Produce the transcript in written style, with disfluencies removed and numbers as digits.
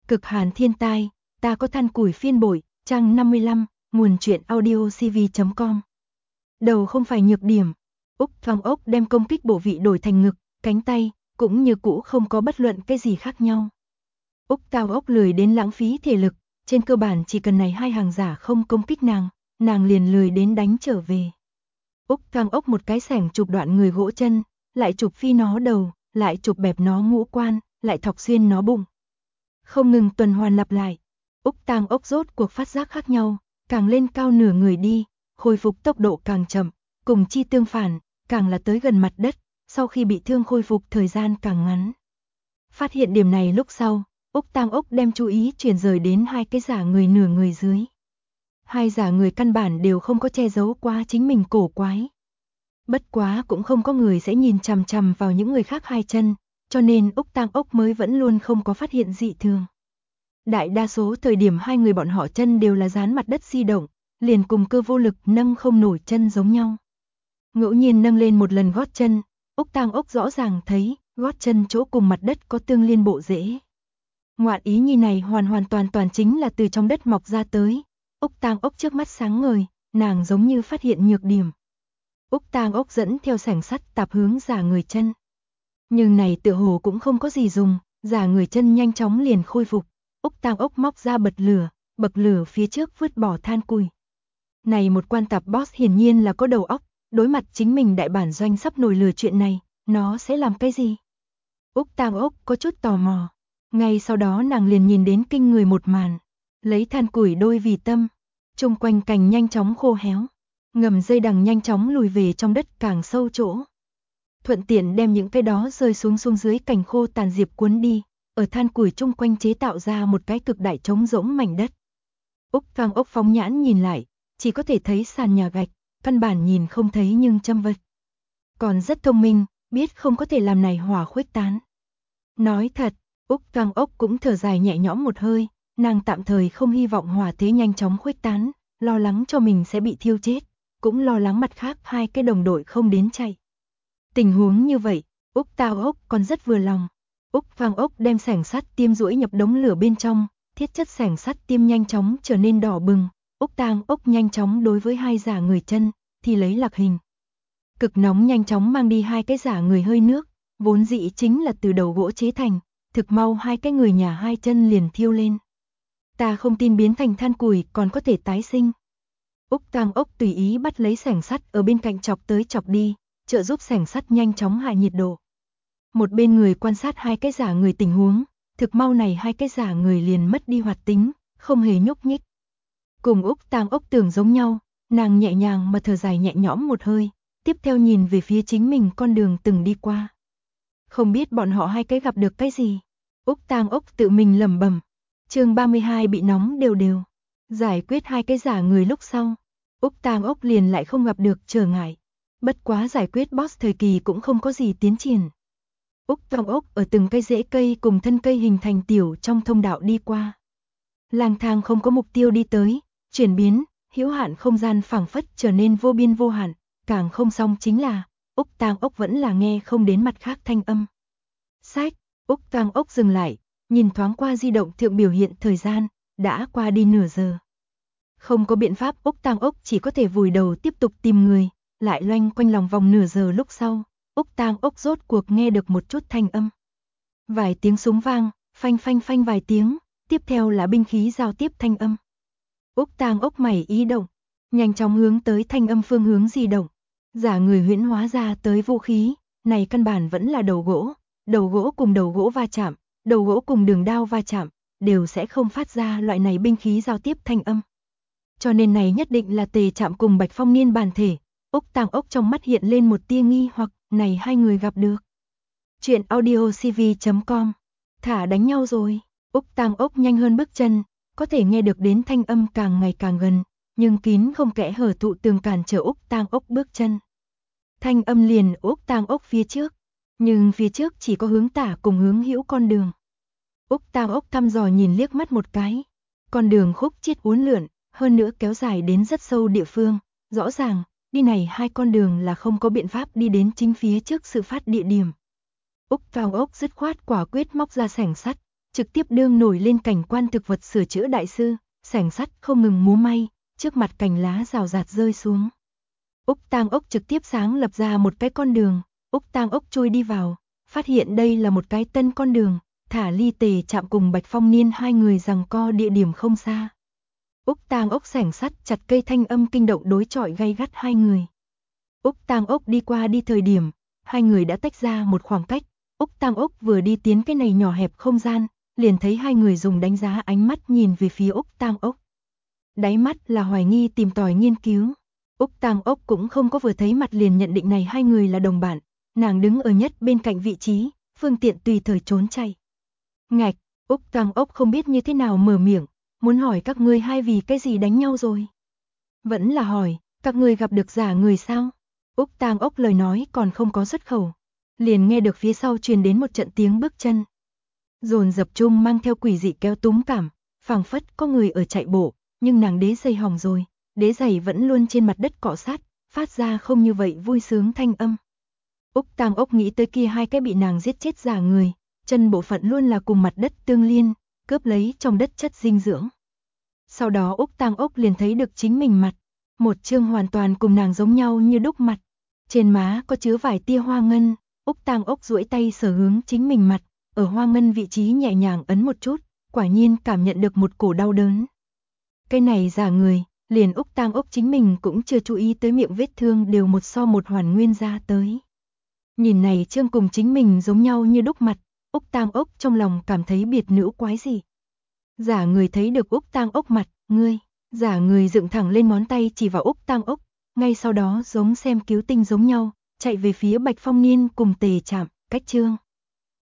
Cực hàn thiên tai, ta có than củi phiên bội, trang 55, nguồn truyện audio cv.com. Đầu không phải nhược điểm. Úc Phong ốc đem công kích bộ vị đổi thành ngực, cánh tay, cũng như cũ không có bất luận cái gì khác nhau. Úc Tao ốc lười đến lãng phí thể lực, trên cơ bản chỉ cần này hai hàng giả không công kích nàng liền lười đến đánh trở về. Úc Phong ốc một cái xẻng chụp đoạn người gỗ chân, lại chụp phi nó đầu, lại chụp bẹp nó ngũ quan, lại thọc xuyên nó bụng. Không ngừng tuần hoàn lặp lại. Úc Tang ốc rốt cuộc phát giác khác nhau, càng lên cao nửa người đi, khôi phục tốc độ càng chậm, cùng chi tương phản, càng là tới gần mặt đất, sau khi bị thương khôi phục thời gian càng ngắn. Phát hiện điểm này lúc sau, Úc Tang ốc đem chú ý chuyển rời đến hai cái giả người nửa người dưới. Hai giả người căn bản đều không có che giấu qua chính mình cổ quái. Bất quá cũng không có người sẽ nhìn chằm chằm vào những người khác hai chân, cho nên Úc Tang ốc mới vẫn luôn không có phát hiện dị thường. Đại đa số thời điểm hai người bọn họ chân đều là dán mặt đất di động, liền cùng cơ vô lực nâng không nổi chân giống nhau. Ngẫu nhiên nâng lên một lần gót chân, Úc Tang ốc rõ ràng thấy gót chân chỗ cùng mặt đất có tương liên bộ rễ. Ngoạn ý nhi này hoàn toàn chính là từ trong đất mọc ra tới. Úc Tang ốc trước mắt sáng ngời, nàng giống như phát hiện nhược điểm. Úc Tang ốc dẫn theo xẻng sắt tạp hướng giả người chân. Nhưng này tựa hồ cũng không có gì dùng, giả người chân nhanh chóng liền khôi phục. Úc Tang ốc móc ra bậc lửa phía trước vứt bỏ than củi. Này một quan tạp boss hiển nhiên là có đầu óc, đối mặt chính mình đại bản doanh sắp nổi lửa chuyện này, nó sẽ làm cái gì? Úc Tang ốc có chút tò mò. Ngay sau đó nàng liền nhìn đến kinh người một màn. Lấy than củi đôi vì tâm, chung quanh cành nhanh chóng khô héo. Ngầm dây đằng nhanh chóng lùi về trong đất càng sâu chỗ. Thuận tiện đem những cái đó rơi xuống dưới cành khô tàn diệp cuốn đi, ở than củi chung quanh chế tạo ra một cái cực đại trống rỗng mảnh đất. Úc Tang ốc phóng nhãn nhìn lại, chỉ có thể thấy sàn nhà gạch, căn bản nhìn không thấy nhưng châm vật. Còn rất thông minh, biết không có thể làm này hỏa khuếch tán. Nói thật, Úc Tang ốc cũng thở dài nhẹ nhõm một hơi, nàng tạm thời không hy vọng hỏa thế nhanh chóng khuếch tán, lo lắng cho mình sẽ bị thiêu chết, cũng lo lắng mặt khác hai cái đồng đội không đến chạy. Tình huống như vậy, Úc Tang ốc còn rất vừa lòng. Úc Tang ốc đem xẻng sắt tiêm duỗi nhập đống lửa bên trong, thiết chất xẻng sắt tiêm nhanh chóng trở nên đỏ bừng. Úc Tang ốc nhanh chóng đối với hai giả người chân thì lấy lạc hình. Cực nóng nhanh chóng mang đi hai cái giả người hơi nước, vốn dĩ chính là từ đầu gỗ chế thành, thực mau hai cái người nhà hai chân liền thiêu lên. Ta không tin biến thành than củi còn có thể tái sinh. Úc Tang ốc tùy ý bắt lấy xẻng sắt ở bên cạnh chọc tới chọc đi, trợ giúp xẻng sắt nhanh chóng hạ nhiệt độ. Một bên người quan sát hai cái giả người tình huống, thực mau này hai cái giả người liền mất đi hoạt tính, không hề nhúc nhích. Cùng Úc Tang ốc tưởng giống nhau, nàng nhẹ nhàng mà thở dài nhẹ nhõm một hơi, tiếp theo nhìn về phía chính mình con đường từng đi qua. Không biết bọn họ hai cái gặp được cái gì? Úc Tang ốc tự mình lẩm bẩm. Chương 32 bị nóng đều đều. Giải quyết hai cái giả người lúc sau, Úc Tang ốc liền lại không gặp được trở ngại. Bất quá giải quyết boss thời kỳ cũng không có gì tiến triển. Úc Tang ốc ở từng cây rễ cây cùng thân cây hình thành tiểu trong thông đạo đi qua. Lang thang không có mục tiêu đi tới, chuyển biến, hữu hạn không gian phảng phất trở nên vô biên vô hạn, càng không xong chính là, Úc Tang ốc vẫn là nghe không đến mặt khác thanh âm. Sách, Úc Tang ốc dừng lại, nhìn thoáng qua di động thượng biểu hiện thời gian, đã qua đi nửa giờ. Không có biện pháp, Úc Tang ốc chỉ có thể vùi đầu tiếp tục tìm người, lại loanh quanh lòng vòng nửa giờ lúc sau, Úc Tang ốc rốt cuộc nghe được một chút thanh âm. Vài tiếng súng vang, phanh phanh phanh vài tiếng, tiếp theo là binh khí giao tiếp thanh âm. Úc Tang ốc mày ý động, nhanh chóng hướng tới thanh âm phương hướng di động. Giả người huyễn hóa ra tới vũ khí, này căn bản vẫn là đầu gỗ cùng đầu gỗ va chạm, đầu gỗ cùng đường đao va chạm, đều sẽ không phát ra loại này binh khí giao tiếp thanh âm. Cho nên này nhất định là Tề Trạm cùng Bạch Phong Niên bản thể. Úc Tang ốc trong mắt hiện lên một tia nghi hoặc, này hai người gặp được. Chuyện audio cv.com. Thả đánh nhau rồi. Úc Tang ốc nhanh hơn bước chân, có thể nghe được đến thanh âm càng ngày càng gần, nhưng kín không kẽ hở thụ tường cản trở Úc Tang ốc bước chân. Thanh âm liền Úc Tang ốc phía trước, nhưng phía trước chỉ có hướng tả cùng hướng hữu con đường. Úc Tang ốc thăm dò nhìn liếc mắt một cái, con đường khúc chiết uốn lượn, hơn nữa kéo dài đến rất sâu địa phương, rõ ràng, đi này hai con đường là không có biện pháp đi đến chính phía trước sự phát địa điểm. Úc Tang ốc dứt khoát quả quyết móc ra xẻng sắt, trực tiếp đương nổi lên cảnh quan thực vật sửa chữa đại sư, xẻng sắt không ngừng múa may, trước mặt cành lá rào rạt rơi xuống. Úc Tang Ốc trực tiếp sáng lập ra một cái con đường, Úc Tang Ốc chui đi vào, phát hiện đây là một cái tân con đường, thả ly Tề Trạm cùng Bạch Phong Niên hai người giằng co địa điểm không xa. Úc Tang Ốc xẻng sắt chặt cây thanh âm kinh động đối chọi gay gắt hai người. Úc Tang Ốc đi qua đi thời điểm, hai người đã tách ra một khoảng cách, Úc Tang Ốc vừa đi tiến cái này nhỏ hẹp không gian, liền thấy hai người dùng đánh giá ánh mắt nhìn về phía Úc Tang Ốc. Đáy mắt là hoài nghi tìm tòi nghiên cứu. Úc Tang Ốc cũng không có vừa thấy mặt liền nhận định này hai người là đồng bạn, nàng đứng ở nhất bên cạnh vị trí, phương tiện tùy thời trốn chạy. Ngạch, Úc Tang Ốc không biết như thế nào mở miệng, muốn hỏi các ngươi hai vì cái gì đánh nhau rồi. Vẫn là hỏi, các ngươi gặp được giả người sao? Úc Tang Ốc lời nói còn không có xuất khẩu, liền nghe được phía sau truyền đến một trận tiếng bước chân. Dồn dập chung mang theo quỷ dị kéo túm cảm, phảng phất có người ở chạy bộ, nhưng nàng đế giày hỏng rồi, đế giày vẫn luôn trên mặt đất cọ sát, phát ra không như vậy vui sướng thanh âm. Úc Tang Ốc nghĩ tới kia hai cái bị nàng giết chết giả người, chân bộ phận luôn là cùng mặt đất tương liên, cướp lấy trong đất chất dinh dưỡng. Sau đó Úc Tang Ốc liền thấy được chính mình mặt, một chương hoàn toàn cùng nàng giống nhau như đúc mặt. Trên má có chứa vài tia hoa ngân, Úc Tang Ốc duỗi tay sờ hướng chính mình mặt, ở hoa ngân vị trí nhẹ nhàng ấn một chút, quả nhiên cảm nhận được một cổ đau đớn. Cái này giả người, liền Úc Tang Ốc chính mình cũng chưa chú ý tới miệng vết thương đều một so một hoàn nguyên ra tới. Nhìn này chương cùng chính mình giống nhau như đúc mặt, Úc Tang Ốc trong lòng cảm thấy biệt nữ quái gì. Giả người thấy được Úc Tang Ốc mặt, ngươi, giả người dựng thẳng lên ngón tay chỉ vào Úc Tang Ốc, ngay sau đó giống xem cứu tinh giống nhau, chạy về phía Bạch Phong Niên cùng Tề Trạm, cách chương.